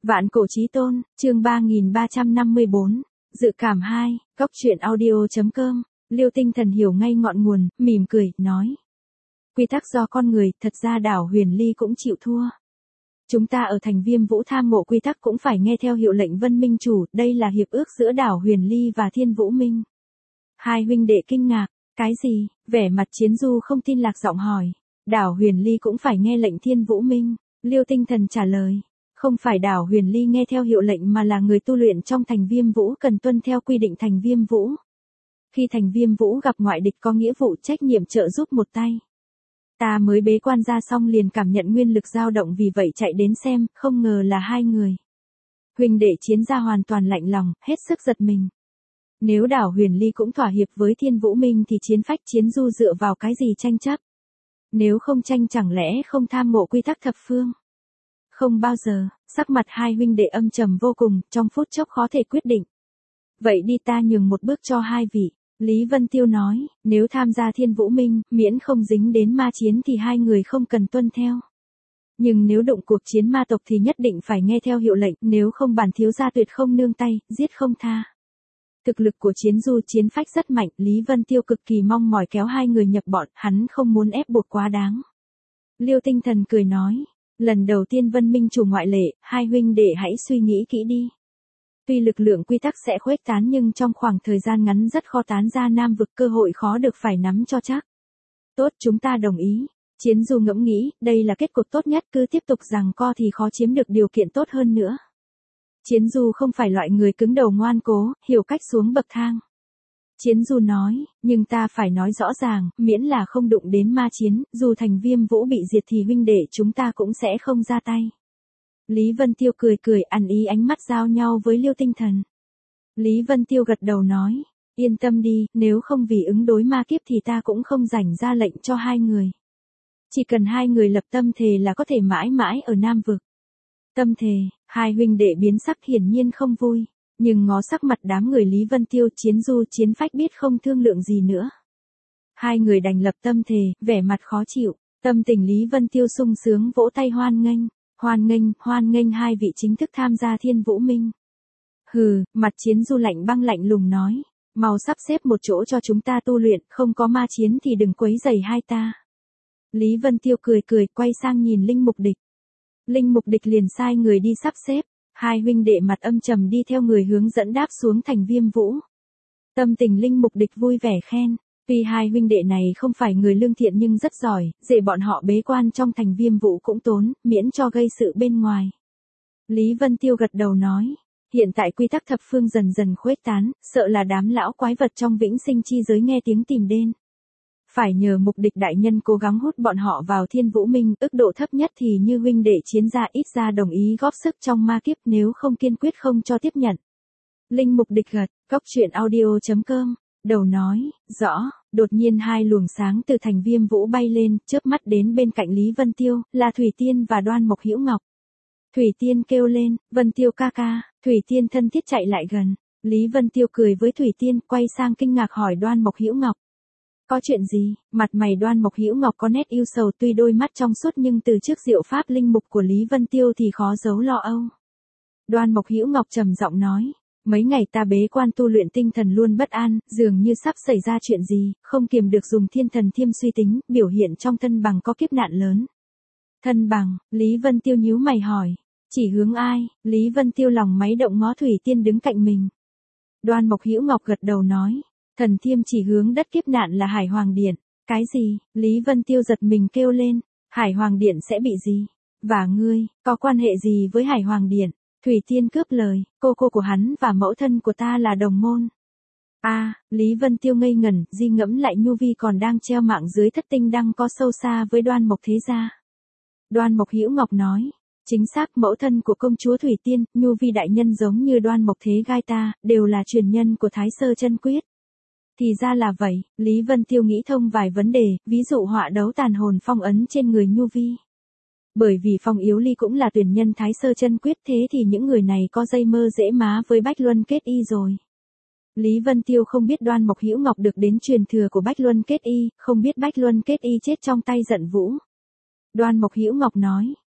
Vạn cổ chí tôn, chương 3354, dự cảm 2, góc truyện audio.com, Liêu Tinh Thần hiểu ngay ngọn nguồn, mỉm cười, nói. Quy tắc do con người, thật ra đảo Huyền Ly cũng chịu thua. Chúng ta ở thành Viêm Vũ tham ngộ quy tắc cũng phải nghe theo hiệu lệnh Vân Minh Chủ, đây là hiệp ước giữa đảo Huyền Ly và Thiên Vũ Minh. Hai huynh đệ kinh ngạc, cái gì, vẻ mặt Chiến Du không tin lạc giọng hỏi. Đảo Huyền Ly cũng phải nghe lệnh Thiên Vũ Minh, Liêu Tinh Thần trả lời. Không phải đảo Huyền Ly nghe theo hiệu lệnh mà là người tu luyện trong thành Viêm Vũ cần tuân theo quy định thành Viêm Vũ. Khi thành Viêm Vũ gặp ngoại địch có nghĩa vụ trách nhiệm trợ giúp một tay. Ta mới bế quan ra xong liền cảm nhận nguyên lực dao động vì vậy chạy đến xem, không ngờ là hai người. Huynh đệ Chiến gia hoàn toàn lạnh lòng, hết sức giật mình. Nếu đảo Huyền Ly cũng thỏa hiệp với Thiên Vũ Minh thì Chiến Phách Chiến Du dựa vào cái gì tranh chấp? Nếu không tranh chẳng lẽ không tham ngộ quy tắc thập phương? Không bao giờ, sắc mặt hai huynh đệ âm trầm vô cùng, trong phút chốc khó thể quyết định. Vậy đi ta nhường một bước cho hai vị. Lý Vân Tiêu nói, nếu tham gia Thiên Vũ Minh, miễn không dính đến ma chiến thì hai người không cần tuân theo. Nhưng nếu đụng cuộc chiến ma tộc thì nhất định phải nghe theo hiệu lệnh, nếu không bản thiếu gia tuyệt không nương tay, giết không tha. Thực lực của Chiến Du Chiến Phách rất mạnh, Lý Vân Tiêu cực kỳ mong mỏi kéo hai người nhập bọn, hắn không muốn ép buộc quá đáng. Liêu Tinh Thần cười nói, lần đầu tiên Vân Minh Chủ ngoại lệ, hai huynh đệ hãy suy nghĩ kỹ đi. Tuy lực lượng quy tắc sẽ khuếch tán nhưng trong khoảng thời gian ngắn rất khó tán ra Nam vực, cơ hội khó được, phải nắm cho chắc. Tốt, chúng ta đồng ý. Chiến Du ngẫm nghĩ, đây là kết cục tốt nhất, cứ tiếp tục giằng co thì khó chiếm được điều kiện tốt hơn nữa. Chiến Du không phải loại người cứng đầu ngoan cố, hiểu cách xuống bậc thang. Chiến Du nói, nhưng ta phải nói rõ ràng, miễn là không đụng đến ma chiến, dù thành Viêm Vũ bị diệt thì huynh đệ chúng ta cũng sẽ không ra tay. Lý Vân Tiêu cười cười, ăn ý, ánh mắt giao nhau với Liêu Tinh Thần. Lý Vân Tiêu gật đầu nói, yên tâm đi, nếu không vì ứng đối ma kiếp thì ta cũng không rảnh ra lệnh cho hai người. Chỉ cần hai người lập tâm thề là có thể mãi mãi ở Nam vực. Tâm thề, hai huynh đệ biến sắc hiển nhiên không vui, nhưng ngó sắc mặt đám người Lý Vân Tiêu, Chiến Du Chiến Phách biết không thương lượng gì nữa. Hai người đành lập tâm thề, vẻ mặt khó chịu, tâm tình Lý Vân Tiêu sung sướng vỗ tay hoan nghênh hai vị chính thức tham gia Thiên Vũ Minh. Hừ, mặt Chiến Du lạnh lùng nói, mau sắp xếp một chỗ cho chúng ta tu luyện, không có ma chiến thì đừng quấy rầy hai ta. Lý Vân Tiêu cười quay sang nhìn Linh Mục Địch. Linh Mục Địch liền sai người đi sắp xếp, hai huynh đệ mặt âm trầm đi theo người hướng dẫn đáp xuống thành Viêm Vũ. Tâm tình Linh Mục Địch vui vẻ khen, tuy hai huynh đệ này không phải người lương thiện nhưng rất giỏi, dễ bọn họ bế quan trong thành Viêm Vũ cũng tốn, miễn cho gây sự bên ngoài. Lý Vân Tiêu gật đầu nói, hiện tại quy tắc thập phương dần dần khuếch tán, sợ là đám lão quái vật trong vĩnh sinh chi giới nghe tiếng tìm đến. Phải nhờ Mục Địch đại nhân cố gắng hút bọn họ vào Thiên Vũ Minh, ức độ thấp nhất thì như huynh đệ Chiến gia ít ra đồng ý góp sức trong ma kiếp, nếu không kiên quyết không cho tiếp nhận. Linh Mục Địch gật, góc truyện audio.com, đầu nói, rõ, đột nhiên hai luồng sáng từ thành Viêm Vũ bay lên, chớp mắt đến bên cạnh Lý Vân Tiêu, là Thủy Tiên và Đoan Mộc Hữu Ngọc. Thủy Tiên kêu lên, Vân Tiêu ca ca, Thủy Tiên thân thiết chạy lại gần. Lý Vân Tiêu cười với Thủy Tiên, quay sang kinh ngạc hỏi Đoan Mộc Hữu Ngọc. Có chuyện gì? Mặt mày Đoan Mộc Hữu Ngọc có nét ưu sầu, tuy đôi mắt trong suốt nhưng từ trước diệu pháp linh mục của Lý Vân Tiêu thì khó giấu lo âu. Đoan Mộc Hữu Ngọc trầm giọng nói, mấy ngày ta bế quan tu luyện tinh thần luôn bất an, dường như sắp xảy ra chuyện gì, không kiềm được dùng thiên thần thiêm suy tính, biểu hiện trong thân bằng có kiếp nạn lớn. Thân bằng, Lý Vân Tiêu nhíu mày hỏi, chỉ hướng ai? Lý Vân Tiêu lòng máy động ngó Thủy Tiên đứng cạnh mình. Đoan Mộc Hữu Ngọc gật đầu nói, thần thiêm chỉ hướng đất kiếp nạn là Hải Hoàng Điện. Cái gì? Lý Vân Tiêu giật mình kêu lên, Hải Hoàng Điện sẽ bị gì? Và ngươi, có quan hệ gì với Hải Hoàng Điện? Thủy Tiên cướp lời, cô của hắn và mẫu thân của ta là đồng môn. Lý Vân Tiêu ngây ngẩn, di ngẫm lại Nhu Vi còn đang treo mạng dưới Thất Tinh Đăng có sâu xa với Đoan Mộc thế gia. Đoan Mộc Hữu Ngọc nói, chính xác, mẫu thân của công chúa Thủy Tiên, Nhu Vi đại nhân giống như Đoan Mộc thế gai ta, đều là truyền nhân của Thái Sơ Chân Quyết. Thì ra là vậy, Lý Vân Tiêu nghĩ thông vài vấn đề, ví dụ họa đấu tàn hồn phong ấn trên người Nhu Vi. Bởi vì Phong Yếu Ly cũng là tuyển nhân Thái Sơ Chân Quyết, thế thì những người này có dây mơ dễ má với Bách Luân Kết Y rồi. Lý Vân Tiêu không biết Đoan Mộc Hữu Ngọc được đến truyền thừa của Bách Luân Kết Y, không biết Bách Luân Kết Y chết trong tay Giận Vũ. Đoan Mộc Hữu Ngọc nói,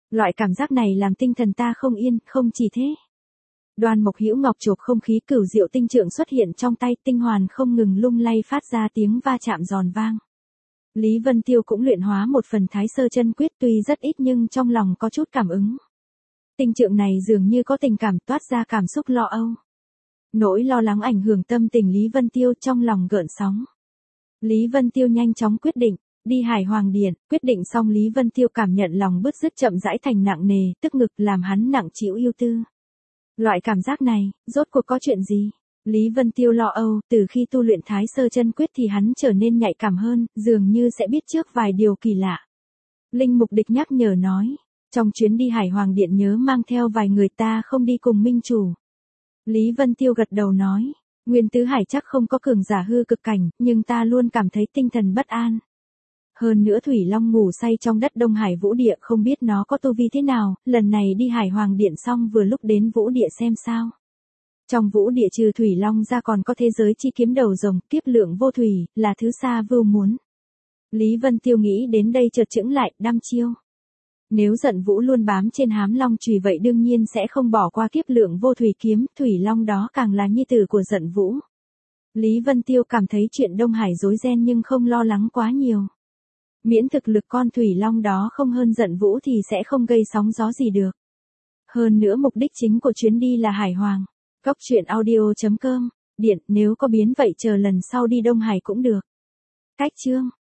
Loại cảm giác này làm tinh thần ta không yên, không chỉ thế. Đoan Mộc Hữu Ngọc chộp không khí cửu diệu tinh trượng xuất hiện trong tay, tinh hoàn không ngừng lung lay phát ra tiếng va chạm giòn vang. Lý Vân Tiêu cũng luyện hóa một phần Thái Sơ Chân Quyết, tuy rất ít nhưng trong lòng có chút cảm ứng. Tinh trượng này dường như có tình cảm, toát ra cảm xúc lo âu. Nỗi lo lắng ảnh hưởng tâm tình Lý Vân Tiêu, trong lòng gợn sóng. Lý Vân Tiêu nhanh chóng quyết định, đi Hải Hoàng Điện. Quyết định xong Lý Vân Tiêu cảm nhận lòng bứt rứt chậm rãi thành nặng nề, tức ngực làm hắn nặng chịu ưu tư. Loại cảm giác này, rốt cuộc có chuyện gì? Lý Vân Tiêu lo âu, từ khi tu luyện Thái Sơ Chân Quyết thì hắn trở nên nhạy cảm hơn, dường như sẽ biết trước vài điều kỳ lạ. Linh Mục Địch nhắc nhở nói, trong chuyến đi Hải Hoàng Điện nhớ mang theo vài người, ta không đi cùng minh chủ. Lý Vân Tiêu gật đầu nói, Nguyên Tứ Hải chắc không có cường giả hư cực cảnh, nhưng ta luôn cảm thấy tinh thần bất an. Hơn nữa Thủy Long ngủ say trong đất Đông Hải Vũ Địa, không biết nó có tu vi thế nào, lần này đi Hải Hoàng Điện xong vừa lúc đến Vũ Địa xem sao. Trong Vũ Địa trừ Thủy Long ra còn có thế giới chi kiếm đầu rồng, kiếp lượng vô thủy, là thứ xa vưu muốn. Lý Vân Tiêu nghĩ đến đây chợt chững lại, đăm chiêu. Nếu Giận Vũ luôn bám trên hám long chùy vậy đương nhiên sẽ không bỏ qua kiếp lượng vô thủy kiếm, Thủy Long đó càng là nhi tử của Giận Vũ. Lý Vân Tiêu cảm thấy chuyện Đông Hải rối ren nhưng không lo lắng quá nhiều. Miễn thực lực con Thủy Long đó không hơn Giận Vũ thì sẽ không gây sóng gió gì được. Hơn nữa mục đích chính của chuyến đi là Hải Hoàng. Cóc truyện audio.com, Điện, nếu có biến vậy chờ lần sau đi Đông Hải cũng được. Cách chương